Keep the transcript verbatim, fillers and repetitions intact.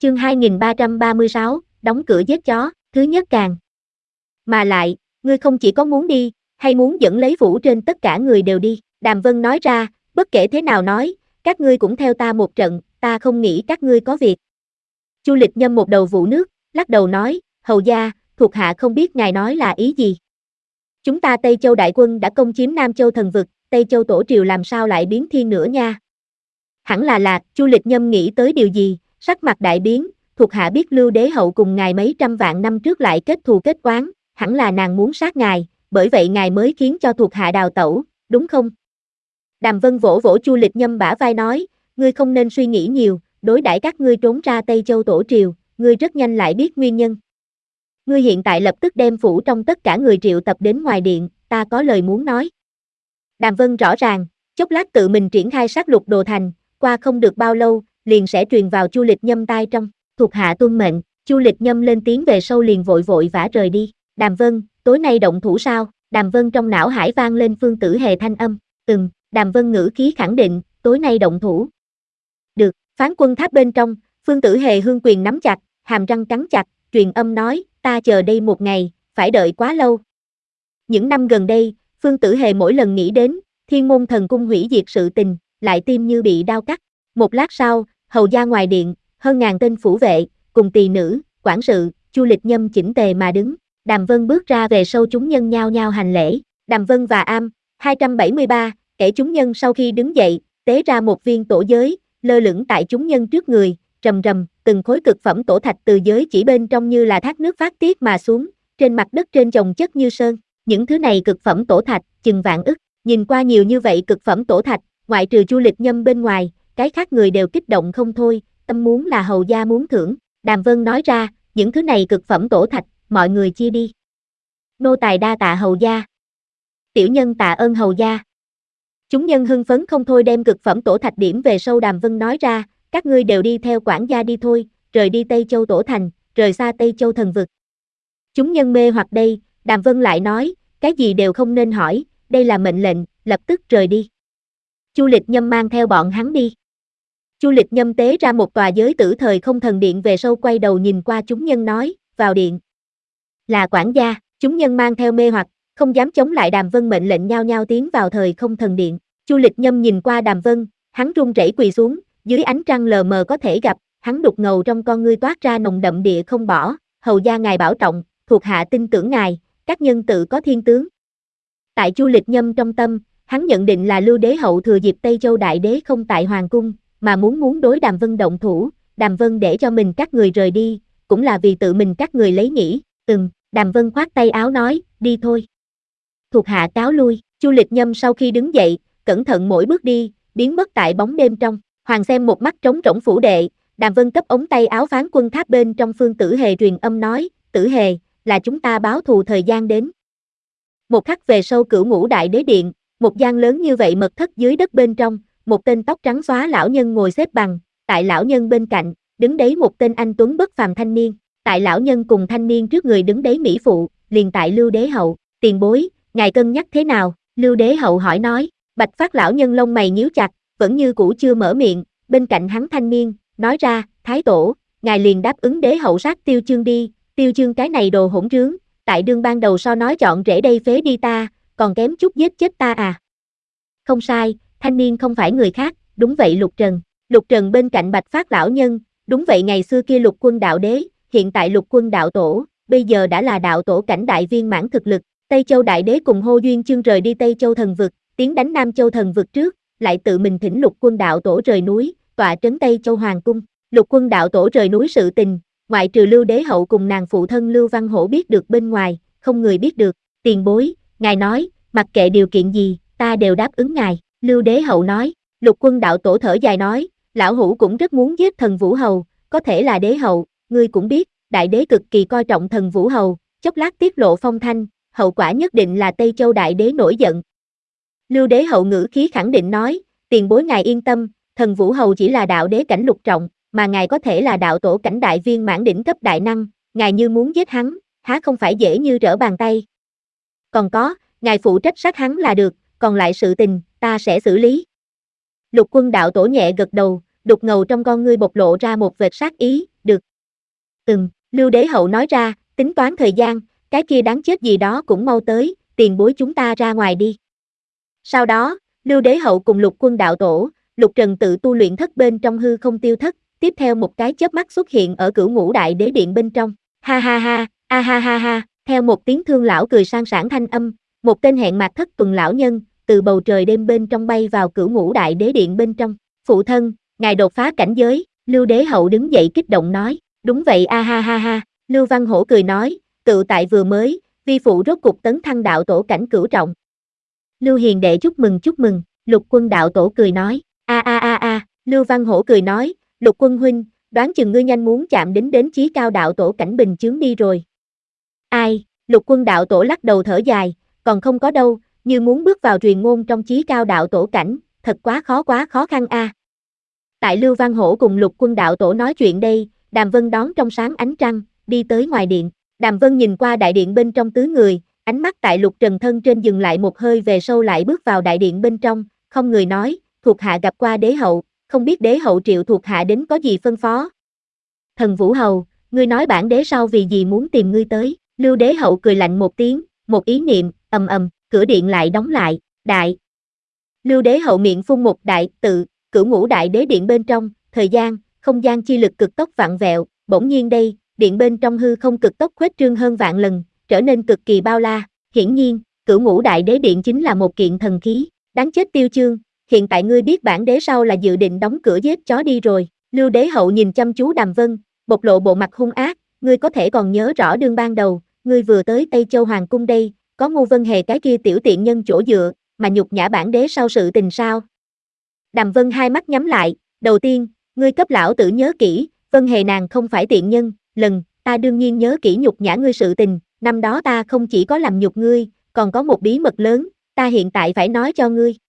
Chương hai nghìn ba trăm ba mươi sáu, đóng cửa giết chó, thứ nhất càng. Mà lại, ngươi không chỉ có muốn đi, hay muốn dẫn lấy vũ trên tất cả người đều đi, Đàm Vân nói ra, bất kể thế nào nói, các ngươi cũng theo ta một trận, ta không nghĩ các ngươi có việc. Chu Lịch Nhâm một đầu vụ nước, lắc đầu nói, hầu gia, thuộc hạ không biết ngài nói là ý gì. Chúng ta Tây Châu đại quân đã công chiếm Nam Châu thần vực, Tây Châu tổ triều làm sao lại biến thiên nữa nha. Hẳn là là, Chu Lịch Nhâm nghĩ tới điều gì, sắc mặt đại biến, thuộc hạ biết Lưu Đế hậu cùng ngài mấy trăm vạn năm trước lại kết thù kết oán, hẳn là nàng muốn sát ngài, bởi vậy ngài mới khiến cho thuộc hạ đào tẩu, đúng không? Đàm Vân vỗ vỗ Chu Lịch Nhâm bả vai nói, ngươi không nên suy nghĩ nhiều, đối đãi các ngươi trốn ra Tây Châu tổ triều, ngươi rất nhanh lại biết nguyên nhân. Ngươi hiện tại lập tức đem phủ trong tất cả người triệu tập đến ngoài điện, ta có lời muốn nói. Đàm Vân rõ ràng, chốc lát tự mình triển khai sát lục đồ thành, qua không được bao lâu, liền sẽ truyền vào Chu Lịch Nhâm tai trong, thuộc hạ tuân mệnh, Chu Lịch Nhâm lên tiếng về sau liền vội vội vã rời đi. Đàm Vân, tối nay động thủ sao? Đàm Vân trong não hải vang lên Phương Tử Hề thanh âm, ừm, Đàm Vân ngữ khí khẳng định, tối nay động thủ. Được, phán quân tháp bên trong, Phương Tử Hề hương quyền nắm chặt, hàm răng cắn chặt, truyền âm nói, ta chờ đây một ngày, phải đợi quá lâu. Những năm gần đây, Phương Tử Hề mỗi lần nghĩ đến, Thiên Môn Thần Cung hủy diệt sự tình, lại tim như bị đau cắt. Một lát sau, hầu gia ngoài điện, hơn ngàn tên phủ vệ, cùng tỳ nữ, quản sự, Chu Lịch Nhâm chỉnh tề mà đứng. Đàm Vân bước ra về sau chúng nhân nhao nhao hành lễ. Đàm Vân và Am, hai trăm bảy mươi ba, kẻ chúng nhân sau khi đứng dậy, tế ra một viên tổ giới, lơ lửng tại chúng nhân trước người, rầm rầm, từng khối cực phẩm tổ thạch từ giới chỉ bên trong như là thác nước phát tiết mà xuống, trên mặt đất trên chồng chất như sơn. Những thứ này cực phẩm tổ thạch, chừng vạn ức, nhìn qua nhiều như vậy cực phẩm tổ thạch, ngoại trừ Chu Lịch Nhâm bên ngoài, cái khác người đều kích động không thôi, tâm muốn là hầu gia muốn thưởng. Đàm Vân nói ra, những thứ này cực phẩm tổ thạch, mọi người chia đi. Nô tài đa tạ hầu gia. Tiểu nhân tạ ơn hầu gia. Chúng nhân hưng phấn không thôi đem cực phẩm tổ thạch điểm về sau. Đàm Vân nói ra, các ngươi đều đi theo quản gia đi thôi, rời đi Tây Châu tổ thành, rời xa Tây Châu thần vực. Chúng nhân mê hoặc đây, Đàm Vân lại nói, cái gì đều không nên hỏi, đây là mệnh lệnh, lập tức rời đi. Chu Lịch Nhâm mang theo bọn hắn đi. Chu Lịch Nhâm tế ra một tòa giới tử thời không thần điện về sau quay đầu nhìn qua chúng nhân nói, vào điện. Là quản gia, chúng nhân mang theo mê hoặc, không dám chống lại Đàm Vân mệnh lệnh nhao nhao tiến vào thời không thần điện. Chu Lịch Nhâm nhìn qua Đàm Vân, hắn run rẩy quỳ xuống, dưới ánh trăng lờ mờ có thể gặp, hắn đục ngầu trong con ngươi toát ra nồng đậm địa không bỏ, hầu gia ngài bảo trọng, thuộc hạ tin tưởng ngài, các nhân tự có thiên tướng. Tại Chu Lịch Nhâm trong tâm, hắn nhận định là Lưu Đế hậu thừa dịp Tây Châu đại đế không tại hoàng cung, mà muốn muốn đối Đàm Vân động thủ, Đàm Vân để cho mình các người rời đi, cũng là vì tự mình các người lấy nghỉ. Ừm, Đàm Vân khoát tay áo nói, đi thôi. Thuộc hạ cáo lui. Chu Lịch Nhâm sau khi đứng dậy, cẩn thận mỗi bước đi, biến mất tại bóng đêm trong. Hoàng xem một mắt trống rỗng phủ đệ, Đàm Vân cấp ống tay áo phán quân tháp bên trong. Phương Tử Hề truyền âm nói, Tử Hề, là chúng ta báo thù thời gian đến. Một khắc về sau Cửu Ngũ Đại Đế Điện, một gian lớn như vậy mật thất dưới đất bên trong, một tên tóc trắng xóa lão nhân ngồi xếp bằng, tại lão nhân bên cạnh, đứng đấy một tên anh tuấn bất phàm thanh niên, tại lão nhân cùng thanh niên trước người đứng đấy mỹ phụ, liền tại Lưu Đế hậu, tiền bối, ngài cân nhắc thế nào? Lưu Đế hậu hỏi nói. Bạch phát lão nhân lông mày nhíu chặt, vẫn như cũ chưa mở miệng, bên cạnh hắn thanh niên, nói ra, thái tổ, ngài liền đáp ứng đế hậu sát Tiêu Chương đi, Tiêu Chương cái này đồ hỗn rướng, tại đương ban đầu so nói chọn rễ đây phế đi ta, còn kém chút giết chết ta à. Không sai, thanh niên không phải người khác, đúng vậy Lục Trần. Lục Trần bên cạnh Bạch phát lão nhân, đúng vậy ngày xưa kia Lục Quân đạo đế, hiện tại Lục Quân đạo tổ, bây giờ đã là đạo tổ cảnh đại viên mãn thực lực. Tây Châu đại đế cùng Hô Duyên Chương rời đi Tây Châu thần vực, tiến đánh Nam Châu thần vực trước, lại tự mình thỉnh Lục Quân đạo tổ rời núi, tọa trấn Tây Châu hoàng cung. Lục Quân đạo tổ rời núi sự tình, ngoại trừ Lưu Đế hậu cùng nàng phụ thân Lưu Văn Hổ biết được bên ngoài, không người biết được. Tiền bối, ngài nói, mặc kệ điều kiện gì, ta đều đáp ứng ngài. Lưu Đế hậu nói. Lục Quân đạo tổ thở dài nói, lão hủ cũng rất muốn giết thần Vũ hầu, có thể là đế hậu, ngươi cũng biết, đại đế cực kỳ coi trọng thần Vũ hầu, chốc lát tiết lộ phong thanh, hậu quả nhất định là Tây Châu đại đế nổi giận. Lưu Đế hậu ngữ khí khẳng định nói, tiền bối ngài yên tâm, thần Vũ hầu chỉ là đạo đế cảnh lục trọng, mà ngài có thể là đạo tổ cảnh đại viên mãn đỉnh cấp đại năng, ngài như muốn giết hắn, há không phải dễ như trở bàn tay. Còn có, ngài phụ trách sát hắn là được, còn lại sự tình, ta sẽ xử lý. Lục Quân đạo tổ nhẹ gật đầu, đục ngầu trong con ngươi bộc lộ ra một vệt sát ý, được. Ừm, Lưu Đế Hậu nói ra, tính toán thời gian, cái kia đáng chết gì đó cũng mau tới, tiền bối chúng ta ra ngoài đi. Sau đó, Lưu Đế Hậu cùng Lục Quân đạo tổ, Lục Trần tự tu luyện thất bên trong hư không tiêu thất, tiếp theo một cái chớp mắt xuất hiện ở Cửu Ngũ Đại Đế Điện bên trong. Ha ha ha, a ha ha ha, theo một tiếng thương lão cười sang sảng thanh âm, một tên hẹn mạc thất tuần lão nhân, từ bầu trời đêm bên trong bay vào Cửu Ngũ Đại Đế Điện bên trong. Phụ thân, ngài đột phá cảnh giới, Lưu Đế Hậu đứng dậy kích động nói, đúng vậy a ha ha ha, Lưu Văn Hổ cười nói, tự tại vừa mới, vi phụ rốt cục tấn thăng đạo tổ cảnh cửu trọng. Lưu Hiền đệ chúc mừng chúc mừng, Lục Quân đạo tổ cười nói, a a a a, Lưu Văn Hổ cười nói, Lục Quân huynh, đoán chừng ngươi nhanh muốn chạm đến đến chí cao đạo tổ cảnh bình chướng đi rồi. Ai, Lục Quân đạo tổ lắc đầu thở dài, còn không có đâu, như muốn bước vào truyền ngôn trong chí cao đạo tổ cảnh, thật quá khó quá khó khăn a. À. Tại Lưu Văn Hổ cùng Lục Quân đạo tổ nói chuyện đây, Đàm Vân đón trong sáng ánh trăng, đi tới ngoài điện. Đàm Vân nhìn qua đại điện bên trong tứ người, ánh mắt tại Lục Trần thân trên dừng lại một hơi về sau lại bước vào đại điện bên trong, không người nói, thuộc hạ gặp qua đế hậu, không biết đế hậu triệu thuộc hạ đến có gì phân phó. Thần Vũ Hầu, ngươi nói bản đế sau vì gì muốn tìm ngươi tới, Lưu Đế Hậu cười lạnh một tiếng, một ý niệm, ầm ầm, cửa điện lại đóng lại, đại. Lưu Đế Hậu miệng phun một đại, tự, Cửu Ngũ Đại Đế Điện bên trong, thời gian, không gian chi lực cực tốc vặn vẹo, bỗng nhiên đây, điện bên trong hư không cực tốc khuếch trương hơn vạn lần, trở nên cực kỳ bao la, hiển nhiên, Cửu Ngũ Đại Đế Điện chính là một kiện thần khí, đáng chết Tiêu Chương, hiện tại ngươi biết bản đế sau là dự định đóng cửa giết chó đi rồi, Lưu Đế Hậu nhìn chăm chú Đàm Vân, bộc lộ bộ mặt hung ác, ngươi có thể còn nhớ rõ đương ban đầu, ngươi vừa tới Tây Châu Hoàng Cung đây, có Ngô Vân Hề cái kia tiểu tiện nhân chỗ dựa, mà nhục nhã bản đế sau sự tình sao? Đàm Vân hai mắt nhắm lại, đầu tiên, ngươi cấp lão tử nhớ kỹ, Vân Hề nàng không phải tiện nhân, lần, ta đương nhiên nhớ kỹ nhục nhã ngươi sự tình, năm đó ta không chỉ có làm nhục ngươi, còn có một bí mật lớn, ta hiện tại phải nói cho ngươi.